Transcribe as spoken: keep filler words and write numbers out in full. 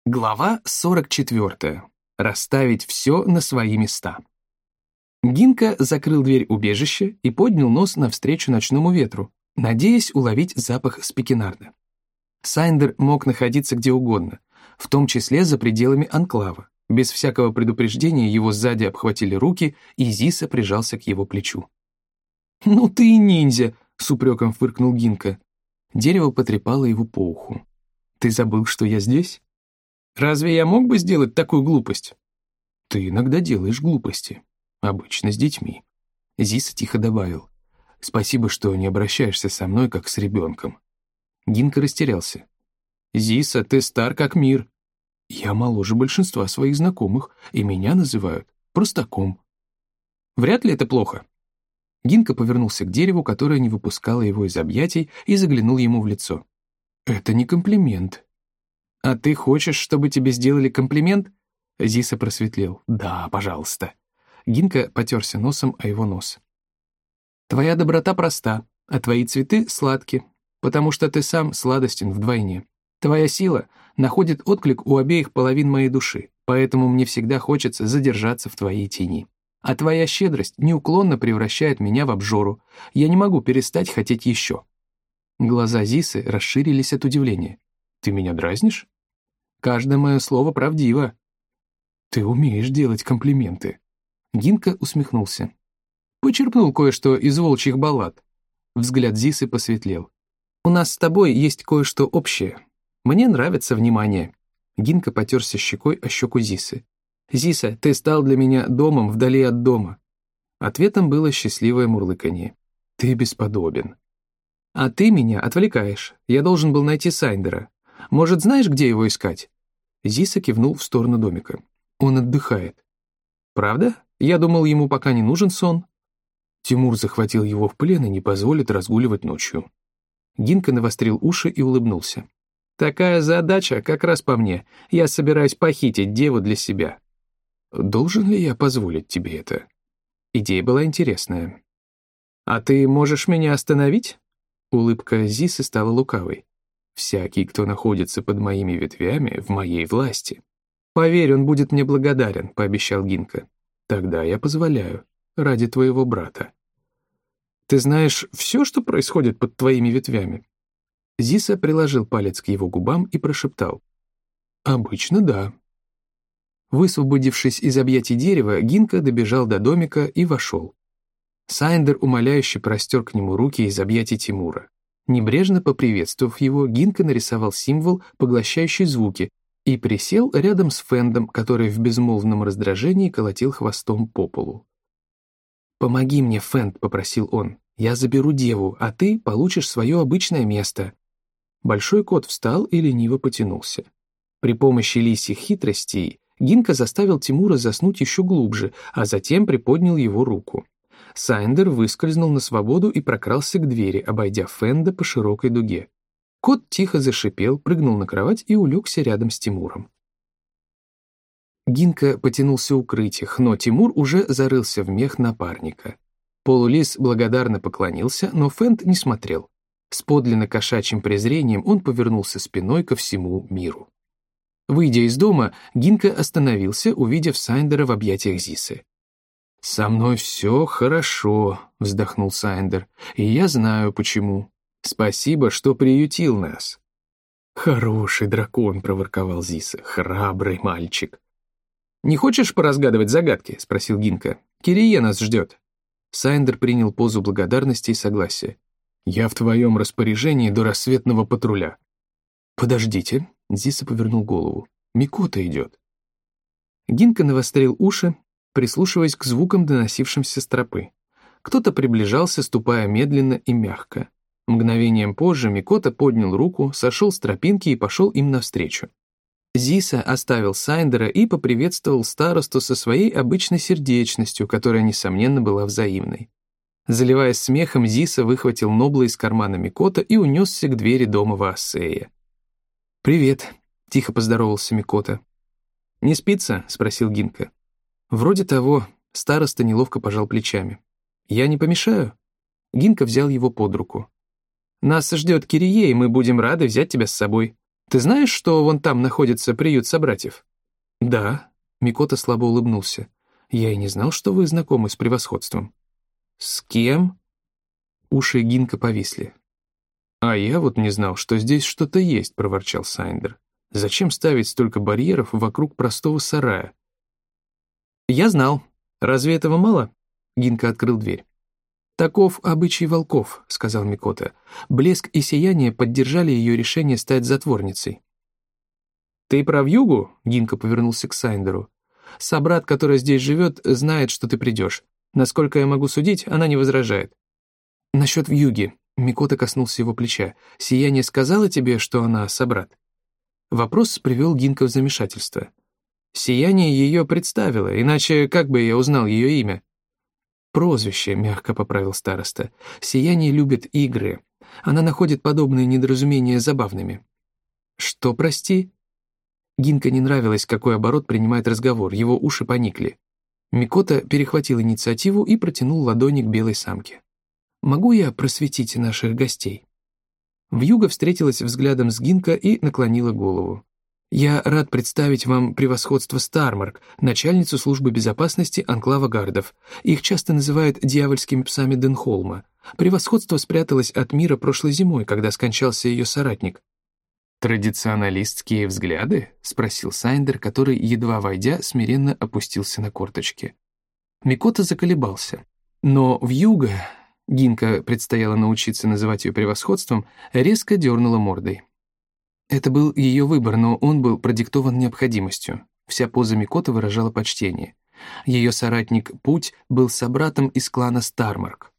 Глава сорок четвёртая. Расставить все на свои места. Гинка закрыл дверь убежища и поднял нос навстречу ночному ветру, надеясь уловить запах спикенарда. Сайндер мог находиться где угодно, в том числе за пределами анклава. Без всякого предупреждения его сзади обхватили руки, и Зиса прижался к его плечу. «Ну ты и ниндзя!» — с упреком фыркнул Гинка. Дерево потрепало его по уху. «Ты забыл, что я здесь? Разве я мог бы сделать такую глупость?» «Ты иногда делаешь глупости. Обычно с детьми». Зиса тихо добавил. «Спасибо, что не обращаешься со мной, как с ребенком». Гинка растерялся. «Зиса, ты стар как мир». «Я моложе большинства своих знакомых, и меня называют простаком». «Вряд ли это плохо». Гинка повернулся к дереву, которое не выпускало его из объятий, и заглянул ему в лицо. «Это не комплимент». «А ты хочешь, чтобы тебе сделали комплимент?» Зиса просветлел. «Да, пожалуйста». Гинка потерся носом о его нос. «Твоя доброта проста, а твои цветы сладки, потому что ты сам сладостен вдвойне. Твоя сила находит отклик у обеих половин моей души, поэтому мне всегда хочется задержаться в твоей тени. А твоя щедрость неуклонно превращает меня в обжору. Я не могу перестать хотеть еще». Глаза Зисы расширились от удивления. «Ты меня дразнишь?» «Каждое мое слово правдиво». «Ты умеешь делать комплименты». Гинка усмехнулся. «Почерпнул кое-что из волчьих баллад». Взгляд Зисы посветлел. «У нас с тобой есть кое-что общее. Мне нравится внимание». Гинка потерся щекой о щеку Зисы. «Зиса, ты стал для меня домом вдали от дома». Ответом было счастливое мурлыканье. «Ты бесподобен». «А ты меня отвлекаешь. Я должен был найти Сайндера. Может, знаешь, где его искать?» Зиса кивнул в сторону домика. «Он отдыхает». «Правда? Я думал, ему пока не нужен сон». Тимур захватил его в плен и не позволит разгуливать ночью. Гинка навострил уши и улыбнулся. «Такая задача как раз по мне. Я собираюсь похитить деву для себя». «Должен ли я позволить тебе это?» Идея была интересная. «А ты можешь меня остановить?» Улыбка Зисы стала лукавой. «Всякий, кто находится под моими ветвями, в моей власти». «Поверь, он будет мне благодарен», — пообещал Гинка. «Тогда я позволяю, ради твоего брата». «Ты знаешь все, что происходит под твоими ветвями?» Зиса приложил палец к его губам и прошептал. «Обычно да». Высвободившись из объятий дерева, Гинка добежал до домика и вошел. Сайндер умоляюще простер к нему руки из объятий Тимура. Небрежно поприветствовав его, Гинка нарисовал символ, поглощающий звуки, и присел рядом с Фендом, который в безмолвном раздражении колотил хвостом по полу. «Помоги мне, Фенд», — попросил он. «Я заберу деву, а ты получишь свое обычное место». Большой кот встал и лениво потянулся. При помощи лисьих хитростей Гинка заставил Тимура заснуть еще глубже, а затем приподнял его руку. Сайндер выскользнул на свободу и прокрался к двери, обойдя Фенда по широкой дуге. Кот тихо зашипел, прыгнул на кровать и улегся рядом с Тимуром. Гинка потянулся укрыть их, но Тимур уже зарылся в мех напарника. Полулис благодарно поклонился, но Фенд не смотрел. С подлинно кошачьим презрением он повернулся спиной ко всему миру. Выйдя из дома, Гинка остановился, увидев Сайндера в объятиях Зисы. «Со мной все хорошо», — вздохнул Сайндер, — «и я знаю, почему. Спасибо, что приютил нас». «Хороший дракон», — проворковал Зиса, — «храбрый мальчик». «Не хочешь поразгадывать загадки?» — спросил Гинка. «Кирие нас ждет». Сайндер принял позу благодарности и согласия. «Я в твоем распоряжении до рассветного патруля». «Подождите», — Зиса повернул голову, — «Микота идет». Гинка навострил уши, прислушиваясь к звукам, доносившимся с тропы. Кто-то приближался, ступая медленно и мягко. Мгновением позже Микота поднял руку, сошел с тропинки и пошел им навстречу. Зиса оставил Сайндера и поприветствовал старосту со своей обычной сердечностью, которая, несомненно, была взаимной. Заливаясь смехом, Зиса выхватил Нобла из кармана Микота и унесся к двери дома Ваассея. «Привет», — тихо поздоровался Микота. «Не спится?» — спросил Гинка. «Вроде того», — староста неловко пожал плечами. «Я не помешаю?» Гинка взял его под руку. «Нас ждет Кирие, и мы будем рады взять тебя с собой. Ты знаешь, что вон там находится приют собратьев?» «Да», — Микота слабо улыбнулся. «Я и не знал, что вы знакомы с превосходством». «С кем?» Уши Гинка повисли. «А я вот не знал, что здесь что-то есть», — проворчал Сайндер. «Зачем ставить столько барьеров вокруг простого сарая?» «Я знал. Разве этого мало?» Гинка открыл дверь. «Таков обычай волков», — сказал Микота. Блеск и сияние поддержали ее решение стать затворницей. «Ты про вьюгу?» — Гинка повернулся к Сайндеру. «Собрат, который здесь живет, знает, что ты придешь. Насколько я могу судить, она не возражает». «Насчет вьюги», — Микота коснулся его плеча. «Сияние сказала тебе, что она собрат?» Вопрос привел Гинка в замешательство. «Сияние ее представило, иначе как бы я узнал ее имя?» «Прозвище», — мягко поправил староста. «Сияние любит игры. Она находит подобные недоразумения забавными». «Что, прости?» Гинка не нравилось, какой оборот принимает разговор, его уши поникли. Микота перехватил инициативу и протянул ладони к белой самке. «Могу я просветить наших гостей?» Вьюга встретилась взглядом с Гинка и наклонила голову. «Я рад представить вам превосходство Стармарк, начальницу службы безопасности анклава гардов. Их часто называют дьявольскими псами Денхолма. Превосходство спряталось от мира прошлой зимой, когда скончался ее соратник». «Традиционалистские взгляды?» — спросил Сайндер, который, едва войдя, смиренно опустился на корточки. Микота заколебался. Но вьюга, Гинка предстояло научиться называть ее превосходством, резко дернула мордой. Это был ее выбор, но он был продиктован необходимостью. Вся поза Микоты выражала почтение. Ее соратник Путь был собратом из клана Стармарк.